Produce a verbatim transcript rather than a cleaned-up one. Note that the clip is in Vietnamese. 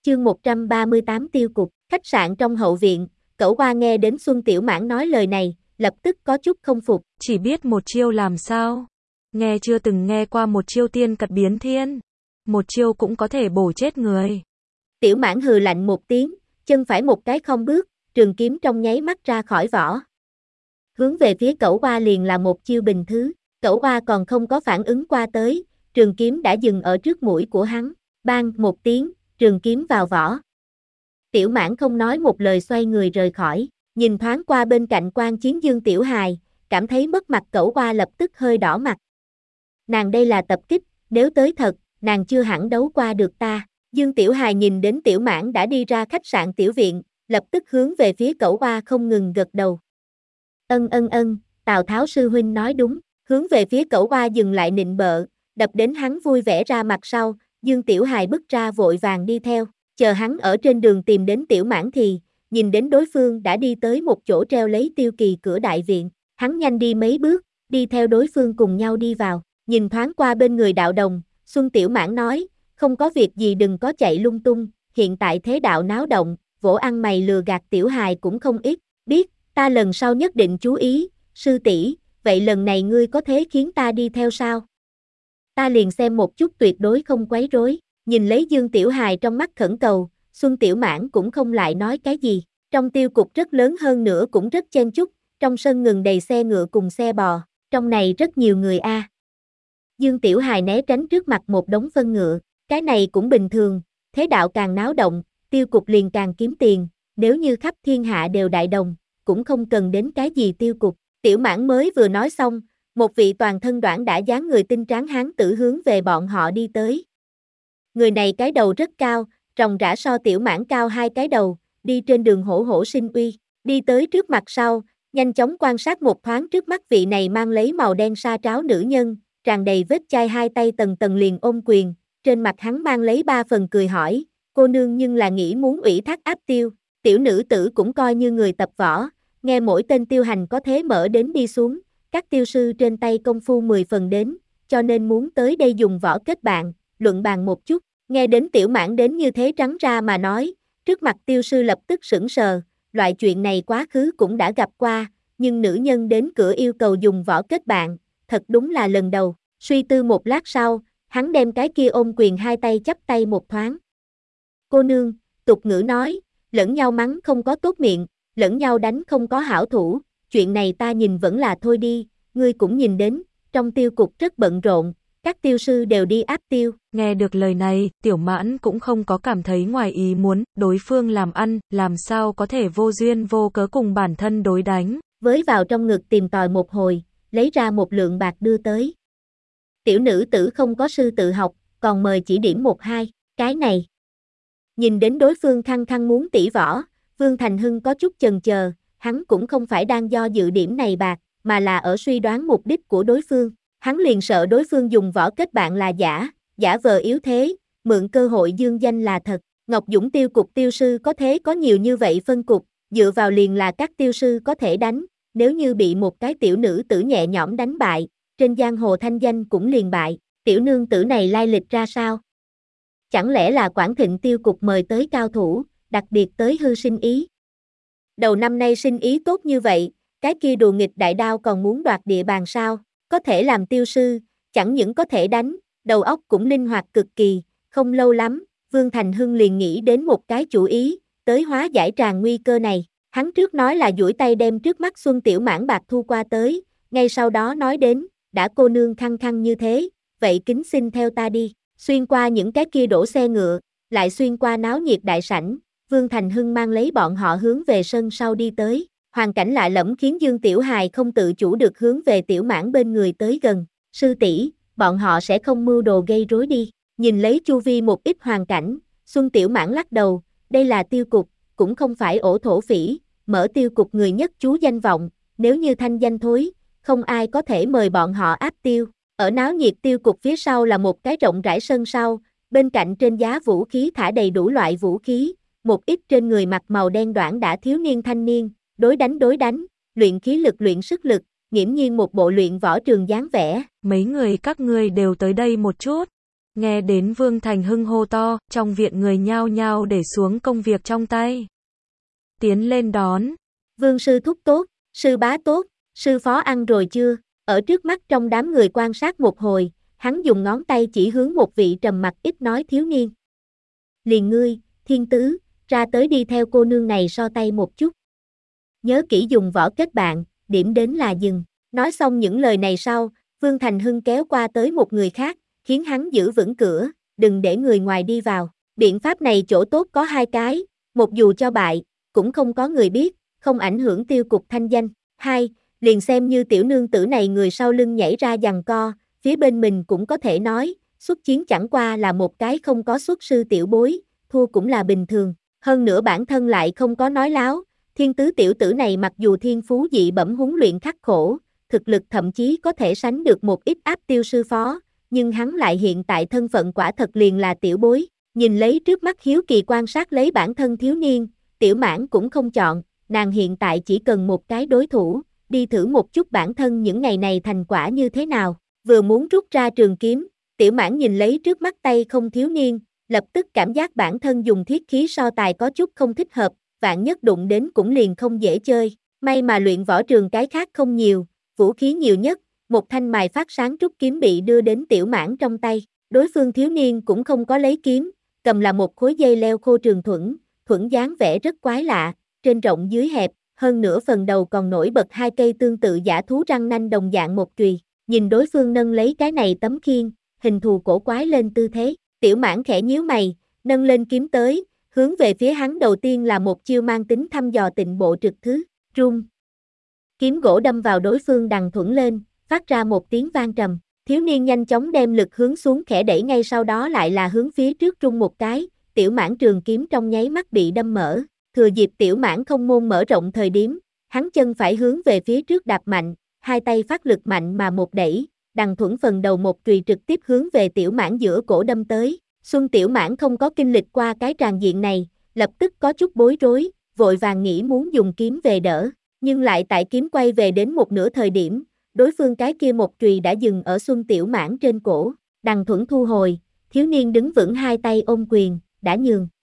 Chương một trăm ba mươi tám tiêu cục, khách sạn trong hậu viện, Cẩu Hoa nghe đến Xuân Tiểu Mãn nói lời này, lập tức có chút không phục. Chỉ biết một chiêu làm sao? Nghe chưa từng nghe qua một chiêu tiên cật biến thiên. Một chiêu cũng có thể bổ chết người. Tiểu Mãn hừ lạnh một tiếng, chân phải một cái không bước, trường kiếm trong nháy mắt ra khỏi vỏ. Hướng về phía Cẩu Hoa liền là một chiêu bình thứ, Cẩu Hoa còn không có phản ứng qua tới, trường kiếm đã dừng ở trước mũi của hắn, bang một tiếng, trường kiếm vào vỏ. Tiểu Mãn không nói một lời xoay người rời khỏi, nhìn thoáng qua bên cạnh Quan Chiến Dương Tiểu Hài, cảm thấy mất mặt Cẩu Hoa lập tức hơi đỏ mặt. Nàng đây là tập kích, nếu tới thật, nàng chưa hẳn đấu qua được ta. Dương Tiểu Hài nhìn đến Tiểu Mãn đã đi ra khách sạn tiểu viện, lập tức hướng về phía Cẩu Hoa không ngừng gật đầu. Ân ân ân, Tào Tháo sư huynh nói đúng, hướng về phía Cẩu Hoa dừng lại nịnh bợ, đập đến hắn vui vẻ ra mặt sau, Dương Tiểu Hài bước ra vội vàng đi theo, chờ hắn ở trên đường tìm đến Tiểu Mãn thì, nhìn đến đối phương đã đi tới một chỗ treo lấy tiêu kỳ cửa đại viện, hắn nhanh đi mấy bước, đi theo đối phương cùng nhau đi vào, nhìn thoáng qua bên người đạo đồng, Xuân Tiểu Mãn nói, không có việc gì đừng có chạy lung tung, hiện tại thế đạo náo động, vỗ ăn mày lừa gạt Tiểu Hài cũng không ít, biết, ta lần sau nhất định chú ý, sư tỷ, vậy lần này ngươi có thế khiến ta đi theo sao? Ta liền xem một chút tuyệt đối không quấy rối, nhìn lấy Dương Tiểu Hài trong mắt khẩn cầu, Xuân Tiểu Mãn cũng không lại nói cái gì, trong tiêu cục rất lớn hơn nữa cũng rất chen chúc, trong sân ngừng đầy xe ngựa cùng xe bò, trong này rất nhiều người a. À. Dương Tiểu Hài né tránh trước mặt một đống phân ngựa, cái này cũng bình thường, thế đạo càng náo động, tiêu cục liền càng kiếm tiền, nếu như khắp thiên hạ đều đại đồng, cũng không cần đến cái gì tiêu cục. Tiểu Mãn mới vừa nói xong, một vị toàn thân đoản đã dáng người tinh tráng hán tử hướng về bọn họ đi tới. Người này cái đầu rất cao, ròng rã so Tiểu Mãn cao hai cái đầu, đi trên đường hổ hổ sinh uy, đi tới trước mặt sau, nhanh chóng quan sát một thoáng trước mắt vị này mang lấy màu đen sa tráo nữ nhân, tràn đầy vết chai hai tay tầng tầng liền ôm quyền, trên mặt hắn mang lấy ba phần cười hỏi, cô nương nhưng là nghĩ muốn ủy thác áp tiêu, tiểu nữ tử cũng coi như người tập võ, nghe mỗi tên tiêu hành có thế mở đến đi xuống, các tiêu sư trên tay công phu mười phần đến, cho nên muốn tới đây dùng võ kết bạn, luận bàn một chút, nghe đến Tiểu Mãn đến như thế trắng ra mà nói, trước mặt tiêu sư lập tức sững sờ, loại chuyện này quá khứ cũng đã gặp qua, nhưng nữ nhân đến cửa yêu cầu dùng võ kết bạn, thật đúng là lần đầu, suy tư một lát sau, hắn đem cái kia ôm quyền hai tay chắp tay một thoáng. Cô nương, tục ngữ nói, lẫn nhau mắng không có tốt miệng, lẫn nhau đánh không có hảo thủ, chuyện này ta nhìn vẫn là thôi đi, ngươi cũng nhìn đến, trong tiêu cục rất bận rộn, các tiêu sư đều đi áp tiêu. Nghe được lời này, Tiểu Mãn cũng không có cảm thấy ngoài ý muốn, đối phương làm ăn, làm sao có thể vô duyên vô cớ cùng bản thân đối đánh. Với vào trong ngực tìm tòi một hồi, lấy ra một lượng bạc đưa tới. Tiểu nữ tử không có sư tự học, còn mời chỉ điểm một hai, cái này. Nhìn đến đối phương khăng khăng muốn tỉ võ, Vương Thành Hưng có chút chần chờ, hắn cũng không phải đang do dự điểm này bạc, mà là ở suy đoán mục đích của đối phương. Hắn liền sợ đối phương dùng võ kết bạn là giả, giả vờ yếu thế, mượn cơ hội dương danh là thật. Ngọc Dũng tiêu cục tiêu sư có thế có nhiều như vậy phân cục, dựa vào liền là các tiêu sư có thể đánh, nếu như bị một cái tiểu nữ tử nhẹ nhõm đánh bại, trên giang hồ thanh danh cũng liền bại, tiểu nương tử này lai lịch ra sao? Chẳng lẽ là Quảng Thịnh tiêu cục mời tới cao thủ, đặc biệt tới hư sinh ý? Đầu năm nay sinh ý tốt như vậy, cái kia đùa nghịch đại đao còn muốn đoạt địa bàn sao? Có thể làm tiêu sư, chẳng những có thể đánh, đầu óc cũng linh hoạt cực kỳ, không lâu lắm, Vương Thành Hưng liền nghĩ đến một cái chủ ý, tới hóa giải tràn nguy cơ này. Hắn trước nói là duỗi tay đem trước mắt Xuân Tiểu Mãn bạc thu qua tới, ngay sau đó nói đến, đã cô nương khăng khăng như thế, vậy kính xin theo ta đi, xuyên qua những cái kia đổ xe ngựa, lại xuyên qua náo nhiệt đại sảnh, Vương Thành Hưng mang lấy bọn họ hướng về sân sau đi tới. Hoàn cảnh lạ lẫm khiến Dương Tiểu Hài không tự chủ được hướng về Tiểu Mãn bên người tới gần, sư tỷ, bọn họ sẽ không mưu đồ gây rối đi, nhìn lấy chu vi một ít hoàn cảnh, Xuân Tiểu Mãn lắc đầu, đây là tiêu cục, cũng không phải ổ thổ phỉ, mở tiêu cục người nhất chú danh vọng, nếu như thanh danh thối, không ai có thể mời bọn họ áp tiêu, ở náo nhiệt tiêu cục phía sau là một cái rộng rãi sân sau, bên cạnh trên giá vũ khí thả đầy đủ loại vũ khí, một ít trên người mặc màu đen đoản đã thiếu niên thanh niên, đối đánh đối đánh, luyện khí lực luyện sức lực, nghiễm nhiên một bộ luyện võ trường dáng vẻ. Mấy người các ngươi đều tới đây một chút. Nghe đến Vương Thành Hưng hô to, trong viện người nhao nhao để xuống công việc trong tay. Tiến lên đón. Vương sư thúc tốt, sư bá tốt, sư phó ăn rồi chưa? Ở trước mắt trong đám người quan sát một hồi, hắn dùng ngón tay chỉ hướng một vị trầm mặc ít nói thiếu niên. Liền ngươi, Thiên Tứ, ra tới đi theo cô nương này so tay một chút. Nhớ kỹ dùng võ kết bạn, điểm đến là dừng. Nói xong những lời này sau, Vương Thành Hưng kéo qua tới một người khác, khiến hắn giữ vững cửa, đừng để người ngoài đi vào. Biện pháp này chỗ tốt có hai cái, một dù cho bại, cũng không có người biết, không ảnh hưởng tiêu cục thanh danh. Hai, liền xem như tiểu nương tử này người sau lưng nhảy ra giằng co, phía bên mình cũng có thể nói, xuất chiến chẳng qua là một cái không có xuất sư tiểu bối, thua cũng là bình thường. Hơn nữa bản thân lại không có nói láo, Thiên Tứ tiểu tử này mặc dù thiên phú dị bẩm huấn luyện khắc khổ, thực lực thậm chí có thể sánh được một ít áp tiêu sư phó, nhưng hắn lại hiện tại thân phận quả thật liền là tiểu bối. Nhìn lấy trước mắt hiếu kỳ quan sát lấy bản thân thiếu niên, Tiểu Mãn cũng không chọn, nàng hiện tại chỉ cần một cái đối thủ, đi thử một chút bản thân những ngày này thành quả như thế nào. Vừa muốn rút ra trường kiếm, Tiểu Mãn nhìn lấy trước mắt tay không thiếu niên, lập tức cảm giác bản thân dùng thiết khí so tài có chút không thích hợp, vạn nhất đụng đến cũng liền không dễ chơi. May mà luyện võ trường cái khác không nhiều, vũ khí nhiều nhất, một thanh mài phát sáng trúc kiếm bị đưa đến Tiểu Mãn trong tay. Đối phương thiếu niên cũng không có lấy kiếm, cầm là một khối dây leo khô trường thuẫn, thuẫn dáng vẻ rất quái lạ, trên rộng dưới hẹp, hơn nữa phần đầu còn nổi bật hai cây tương tự dã thú răng nanh đồng dạng một chùy. Nhìn đối phương nâng lấy cái này tấm khiên, hình thù cổ quái lên tư thế, Tiểu Mãn khẽ nhíu mày, nâng lên kiếm tới, hướng về phía hắn đầu tiên là một chiêu mang tính thăm dò tịnh bộ trực thứ, rung. Kiếm gỗ đâm vào đối phương đằng thuẫn lên, phát ra một tiếng vang trầm. Thiếu niên nhanh chóng đem lực hướng xuống khẽ đẩy ngay sau đó lại là hướng phía trước rung một cái, Tiểu Mãn trường kiếm trong nháy mắt bị đâm mở. Thừa dịp Tiểu Mãn không môn mở rộng thời điểm, hắn chân phải hướng về phía trước đạp mạnh, hai tay phát lực mạnh mà một đẩy, đằng thuẫn phần đầu một chùy trực tiếp hướng về Tiểu Mãn giữa cổ đâm tới. Xuân Tiểu Mãn không có kinh lịch qua cái tràng diện này, lập tức có chút bối rối, vội vàng nghĩ muốn dùng kiếm về đỡ, nhưng lại tại kiếm quay về đến một nửa thời điểm, đối phương cái kia một chùy đã dừng ở Xuân Tiểu Mãn trên cổ, đằng thuẫn thu hồi, thiếu niên đứng vững hai tay ôm quyền, đã nhường.